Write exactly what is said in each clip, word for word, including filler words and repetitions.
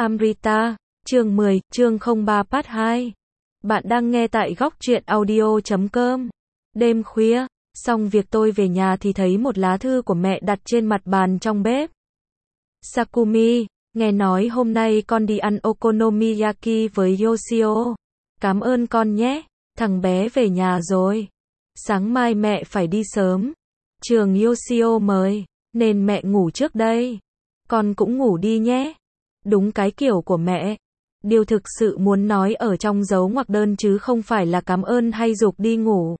Amrita, chương mười, chương không ba part hai. Bạn đang nghe tại góc truyện audio chấm com. Đêm khuya, xong việc tôi về nhà thì thấy một lá thư của mẹ đặt trên mặt bàn trong bếp. Sakumi, nghe nói hôm nay con đi ăn okonomiyaki với Yoshio. Cảm ơn con nhé, thằng bé về nhà rồi. Sáng mai mẹ phải đi sớm. Trường Yoshio mời, nên mẹ ngủ trước đây. Con cũng ngủ đi nhé. Đúng cái kiểu của mẹ. Điều thực sự muốn nói ở trong dấu ngoặc đơn chứ không phải là cảm ơn hay giục đi ngủ.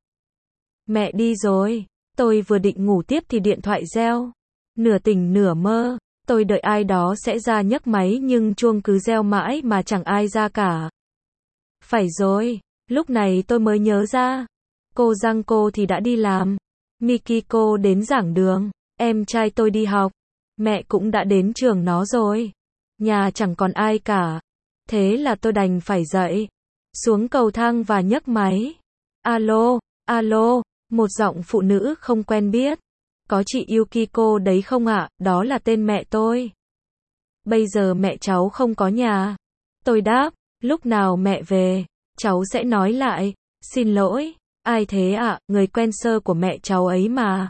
Mẹ đi rồi. Tôi vừa định ngủ tiếp thì điện thoại reo. Nửa tỉnh nửa mơ, tôi đợi ai đó sẽ ra nhấc máy nhưng chuông cứ reo mãi mà chẳng ai ra cả. Phải rồi, lúc này tôi mới nhớ ra. Cô Giang cô thì đã đi làm. Mikiko đến giảng đường. Em trai tôi đi học. Mẹ cũng đã đến trường nó rồi. Nhà chẳng còn ai cả. Thế là tôi đành phải dậy. Xuống cầu thang và nhấc máy. Alo, alo, một giọng phụ nữ không quen biết. Có chị Yukiko đấy không ạ? Đó là tên mẹ tôi. Bây giờ mẹ cháu không có nhà. Tôi đáp, lúc nào mẹ về, cháu sẽ nói lại. Xin lỗi, ai thế ạ? Người quen sơ của mẹ cháu ấy mà.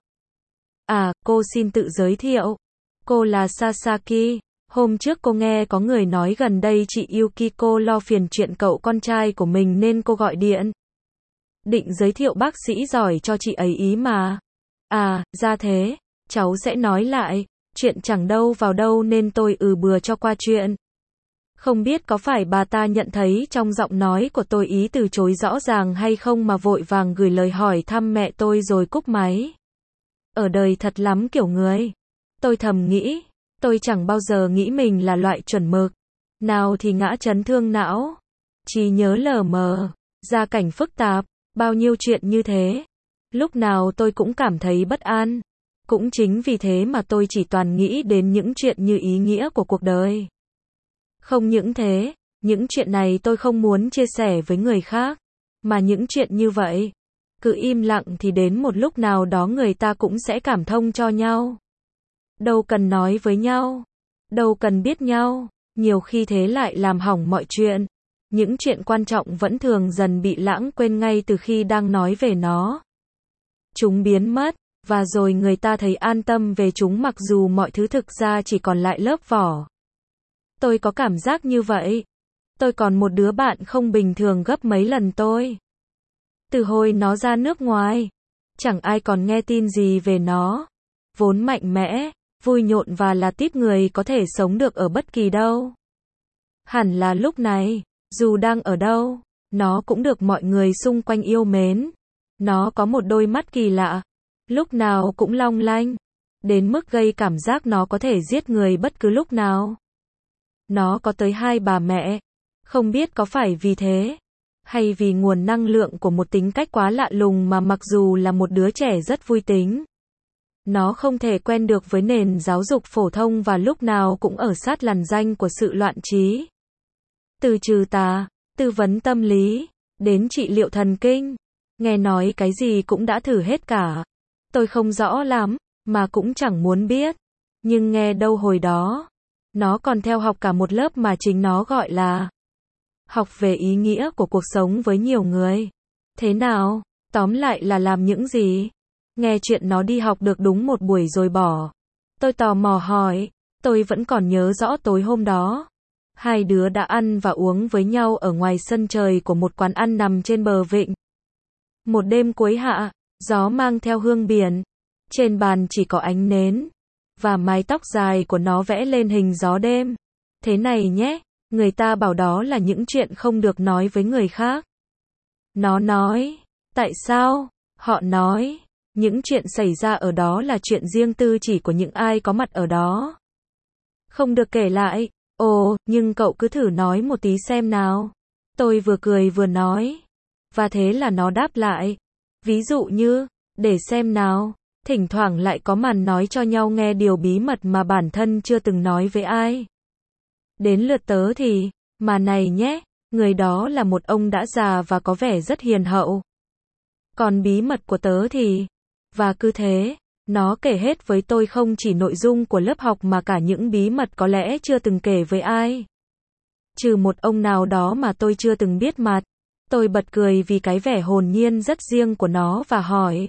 À, cô xin tự giới thiệu. Cô là Sasaki. Hôm trước cô nghe có người nói gần đây chị Yukiko lo phiền chuyện cậu con trai của mình nên cô gọi điện. Định giới thiệu bác sĩ giỏi cho chị ấy ý mà. À, ra thế, cháu sẽ nói lại, chuyện chẳng đâu vào đâu nên tôi ừ bừa cho qua chuyện. Không biết có phải bà ta nhận thấy trong giọng nói của tôi ý từ chối rõ ràng hay không mà vội vàng gửi lời hỏi thăm mẹ tôi rồi cúp máy. Ở đời thật lắm kiểu người. Tôi thầm nghĩ. Tôi chẳng bao giờ nghĩ mình là loại chuẩn mực. Nào thì ngã chấn thương não. Trí nhớ lờ mờ. Gia cảnh phức tạp. Bao nhiêu chuyện như thế. Lúc nào tôi cũng cảm thấy bất an. Cũng chính vì thế mà tôi chỉ toàn nghĩ đến những chuyện như ý nghĩa của cuộc đời. Không những thế, những chuyện này tôi không muốn chia sẻ với người khác. Mà những chuyện như vậy, cứ im lặng thì đến một lúc nào đó người ta cũng sẽ cảm thông cho nhau. Đâu cần nói với nhau, đâu cần biết nhau, nhiều khi thế lại làm hỏng mọi chuyện. Những chuyện quan trọng vẫn thường dần bị lãng quên ngay từ khi đang nói về nó. Chúng biến mất, và rồi người ta thấy an tâm về chúng mặc dù mọi thứ thực ra chỉ còn lại lớp vỏ. Tôi có cảm giác như vậy. Tôi còn một đứa bạn không bình thường gấp mấy lần tôi. Từ hồi nó ra nước ngoài, chẳng ai còn nghe tin gì về nó. Vốn mạnh mẽ, vui nhộn và là típ người có thể sống được ở bất kỳ đâu. Hẳn là lúc này, dù đang ở đâu, nó cũng được mọi người xung quanh yêu mến. Nó có một đôi mắt kỳ lạ, lúc nào cũng long lanh, đến mức gây cảm giác nó có thể giết người bất cứ lúc nào. Nó có tới hai bà mẹ, không biết có phải vì thế, hay vì nguồn năng lượng của một tính cách quá lạ lùng mà mặc dù là một đứa trẻ rất vui tính. Nó không thể quen được với nền giáo dục phổ thông và lúc nào cũng ở sát lằn ranh của sự loạn trí. Từ trừ tà, tư vấn tâm lý, đến trị liệu thần kinh, nghe nói cái gì cũng đã thử hết cả. Tôi không rõ lắm, mà cũng chẳng muốn biết. Nhưng nghe đâu hồi đó, nó còn theo học cả một lớp mà chính nó gọi là học về ý nghĩa của cuộc sống với nhiều người. Thế nào? Tóm lại là làm những gì? Nghe chuyện nó đi học được đúng một buổi rồi bỏ. Tôi tò mò hỏi, tôi vẫn còn nhớ rõ tối hôm đó. Hai đứa đã ăn và uống với nhau ở ngoài sân trời của một quán ăn nằm trên bờ vịnh. Một đêm cuối hạ, gió mang theo hương biển. Trên bàn chỉ có ánh nến. Và mái tóc dài của nó vẽ lên hình gió đêm. Thế này nhé, người ta bảo đó là những chuyện không được nói với người khác. Nó nói, tại sao? Họ nói, những chuyện xảy ra ở đó là chuyện riêng tư chỉ của những ai có mặt ở đó. Không được kể lại. Ồ, nhưng cậu cứ thử nói một tí xem nào. Tôi vừa cười vừa nói. Và thế là nó đáp lại. Ví dụ như, để xem nào. Thỉnh thoảng lại có màn nói cho nhau nghe điều bí mật mà bản thân chưa từng nói với ai. Đến lượt tớ thì, mà này nhé, người đó là một ông đã già và có vẻ rất hiền hậu. Còn bí mật của tớ thì, và cứ thế, nó kể hết với tôi không chỉ nội dung của lớp học mà cả những bí mật có lẽ chưa từng kể với ai. trừ một ông nào đó mà tôi chưa từng biết mặt. Tôi bật cười vì cái vẻ hồn nhiên rất riêng của nó và hỏi.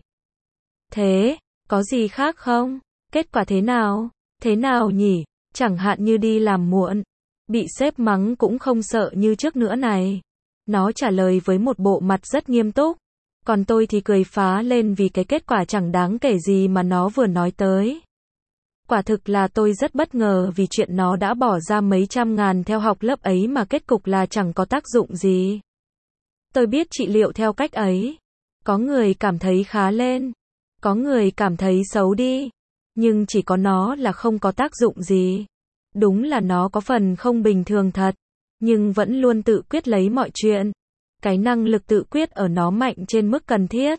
Thế, có gì khác không? Kết quả thế nào? Thế nào nhỉ? Chẳng hạn như đi làm muộn, bị sếp mắng cũng không sợ như trước nữa này. Nó trả lời với một bộ mặt rất nghiêm túc. Còn tôi thì cười phá lên vì cái kết quả chẳng đáng kể gì mà nó vừa nói tới. Quả thực là tôi rất bất ngờ vì chuyện nó đã bỏ ra mấy trăm ngàn theo học lớp ấy mà kết cục là chẳng có tác dụng gì. Tôi biết trị liệu theo cách ấy. Có người cảm thấy khá lên. Có người cảm thấy xấu đi. Nhưng chỉ có nó là không có tác dụng gì. Đúng là nó có phần không bình thường thật. Nhưng vẫn luôn tự quyết lấy mọi chuyện. Cái năng lực tự quyết ở nó mạnh trên mức cần thiết.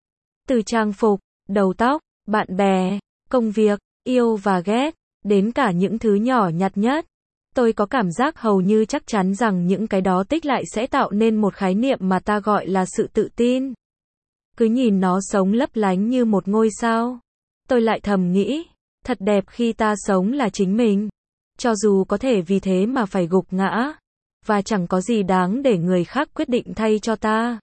Từ trang phục, đầu tóc, bạn bè, công việc, yêu và ghét, đến cả những thứ nhỏ nhặt nhất. Tôi có cảm giác hầu như chắc chắn rằng những cái đó tích lại sẽ tạo nên một khái niệm mà ta gọi là sự tự tin. Cứ nhìn nó sống lấp lánh như một ngôi sao. Tôi lại thầm nghĩ, thật đẹp khi ta sống là chính mình. Cho dù có thể vì thế mà phải gục ngã. Và chẳng có gì đáng để người khác quyết định thay cho ta.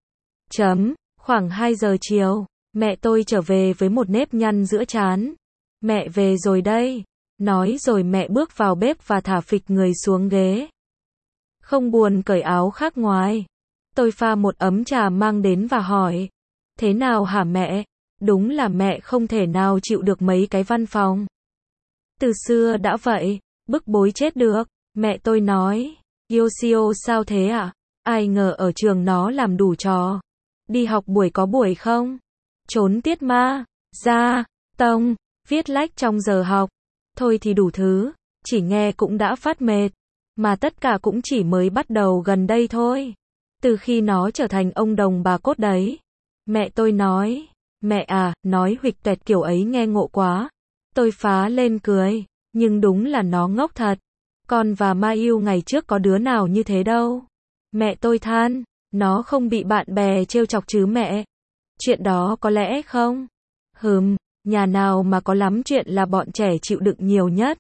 Chấm, khoảng hai giờ chiều, mẹ tôi trở về với một nếp nhăn giữa trán. Mẹ về rồi đây. Nói rồi mẹ bước vào bếp và thả phịch người xuống ghế. Không buồn cởi áo khác ngoài. Tôi pha một ấm trà mang đến và hỏi. Thế nào hả mẹ? Đúng là mẹ không thể nào chịu được mấy cái văn phòng. Từ xưa đã vậy, bức bối chết được. Mẹ tôi nói. Yoshio sao thế ạ? À? Ai ngờ ở trường nó làm đủ trò. Đi học buổi có buổi không? Trốn tiết ma, ra, tông, viết lách trong giờ học. Thôi thì đủ thứ, chỉ nghe cũng đã phát mệt. Mà tất cả cũng chỉ mới bắt đầu gần đây thôi. Từ khi nó trở thành ông đồng bà cốt đấy. Mẹ tôi nói. Mẹ à, nói huỵch toẹt kiểu ấy nghe ngộ quá. Tôi phá lên cười. Nhưng đúng là nó ngốc thật. Con và Ma Yêu ngày trước có đứa nào như thế đâu. Mẹ tôi than. Nó không bị bạn bè trêu chọc chứ mẹ. Chuyện đó có lẽ không? Hừm, nhà nào mà có lắm chuyện là bọn trẻ chịu đựng nhiều nhất.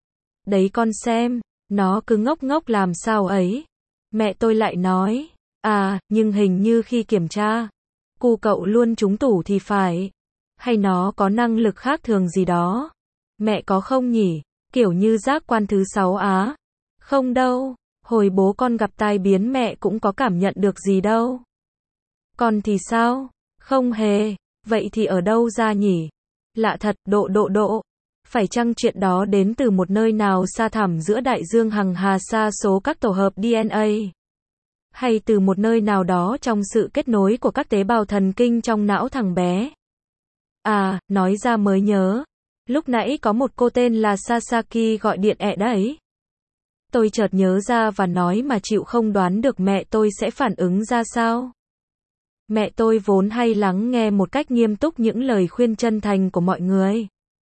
Đấy con xem, nó cứ ngốc ngốc làm sao ấy. Mẹ tôi lại nói. À, nhưng hình như khi kiểm tra, cu cậu luôn trúng tủ thì phải. Hay nó có năng lực khác thường gì đó. Mẹ có không nhỉ? Kiểu như giác quan thứ sáu á. Không đâu, hồi bố con gặp tai biến mẹ cũng có cảm nhận được gì đâu. Con thì sao? Không hề. Vậy thì ở đâu ra nhỉ? Lạ thật, độ độ độ. Phải chăng chuyện đó đến từ một nơi nào xa thẳm giữa đại dương hằng hà sa số các tổ hợp đê en a? Hay từ một nơi nào đó trong sự kết nối của các tế bào thần kinh trong não thằng bé? À, nói ra mới nhớ. Lúc nãy có một cô tên là Sasaki gọi điện ẹ đấy. Tôi chợt nhớ ra và nói mà chịu không đoán được mẹ tôi sẽ phản ứng ra sao. Mẹ tôi vốn hay lắng nghe một cách nghiêm túc những lời khuyên chân thành của mọi người.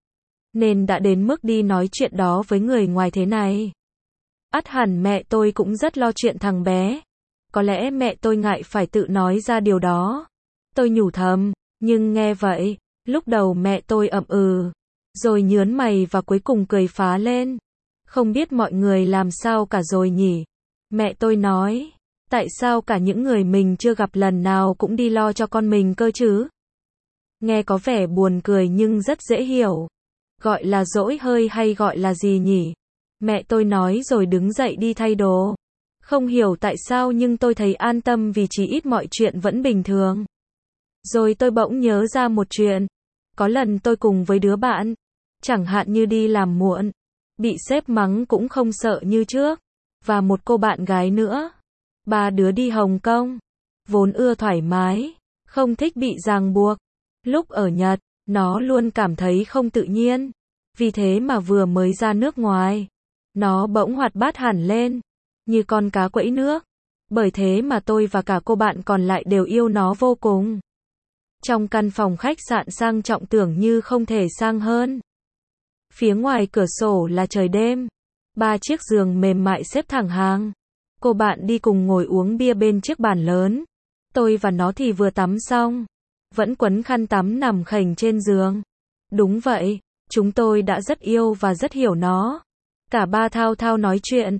Nên đã đến mức đi nói chuyện đó với người ngoài thế này. Ắt hẳn mẹ tôi cũng rất lo chuyện thằng bé. Có lẽ mẹ tôi ngại phải tự nói ra điều đó. Tôi nhủ thầm, nhưng nghe vậy, lúc đầu mẹ tôi ậm ừ. Rồi nhớn mày và cuối cùng cười phá lên. Không biết mọi người làm sao cả rồi nhỉ? Mẹ tôi nói. Tại sao cả những người mình chưa gặp lần nào cũng đi lo cho con mình cơ chứ? Nghe có vẻ buồn cười nhưng rất dễ hiểu. Gọi là dỗi hơi hay gọi là gì nhỉ? Mẹ tôi nói rồi đứng dậy đi thay đồ. Không hiểu tại sao nhưng tôi thấy an tâm vì chỉ ít mọi chuyện vẫn bình thường. Rồi tôi bỗng nhớ ra một chuyện. Có lần tôi cùng với đứa bạn, chẳng hạn như đi làm muộn, bị sếp mắng cũng không sợ như trước. Và một cô bạn gái nữa. Ba đứa đi Hồng Kông. Vốn ưa thoải mái, không thích bị ràng buộc. Lúc ở Nhật, nó luôn cảm thấy không tự nhiên. Vì thế mà vừa mới ra nước ngoài, nó bỗng hoạt bát hẳn lên, như con cá quẫy nước. Bởi thế mà tôi và cả cô bạn còn lại đều yêu nó vô cùng. Trong căn phòng khách sạn sang trọng tưởng như không thể sang hơn. Phía ngoài cửa sổ là trời đêm. Ba chiếc giường mềm mại xếp thẳng hàng. Cô bạn đi cùng ngồi uống bia bên chiếc bàn lớn. Tôi và nó thì vừa tắm xong, vẫn quấn khăn tắm nằm khềnh trên giường. Đúng vậy, chúng tôi đã rất yêu và rất hiểu nó. Cả ba thao thao nói chuyện.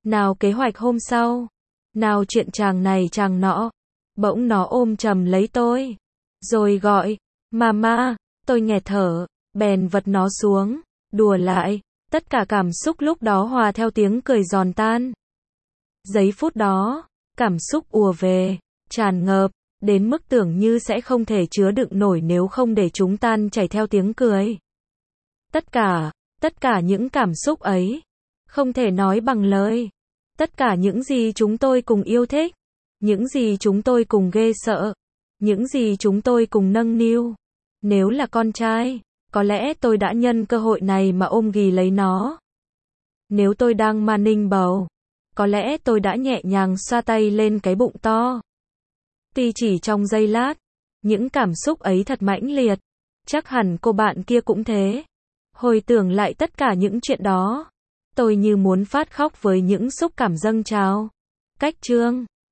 nào kế hoạch hôm sau, nào chuyện chàng này chàng nọ. Bỗng nó ôm chầm lấy tôi, rồi gọi, mama, tôi nghẹt thở, bèn vật nó xuống, đùa lại, tất cả cảm xúc lúc đó hòa theo tiếng cười giòn tan. Giây phút đó, cảm xúc ùa về, tràn ngập, đến mức tưởng như sẽ không thể chứa đựng nổi nếu không để chúng tan chảy theo tiếng cười. Tất cả, tất cả những cảm xúc ấy, không thể nói bằng lời. Tất cả những gì chúng tôi cùng yêu thích, những gì chúng tôi cùng ghê sợ, những gì chúng tôi cùng nâng niu. Nếu là con trai, có lẽ tôi đã nhân cơ hội này mà ôm ghì lấy nó. Nếu tôi đang ma ninh bầu, có lẽ tôi đã nhẹ nhàng xoa tay lên cái bụng to. Tuy chỉ trong giây lát, những cảm xúc ấy thật mãnh liệt. Chắc hẳn cô bạn kia cũng thế. Hồi tưởng lại tất cả những chuyện đó, tôi như muốn phát khóc với những xúc cảm dâng trào. Cách chương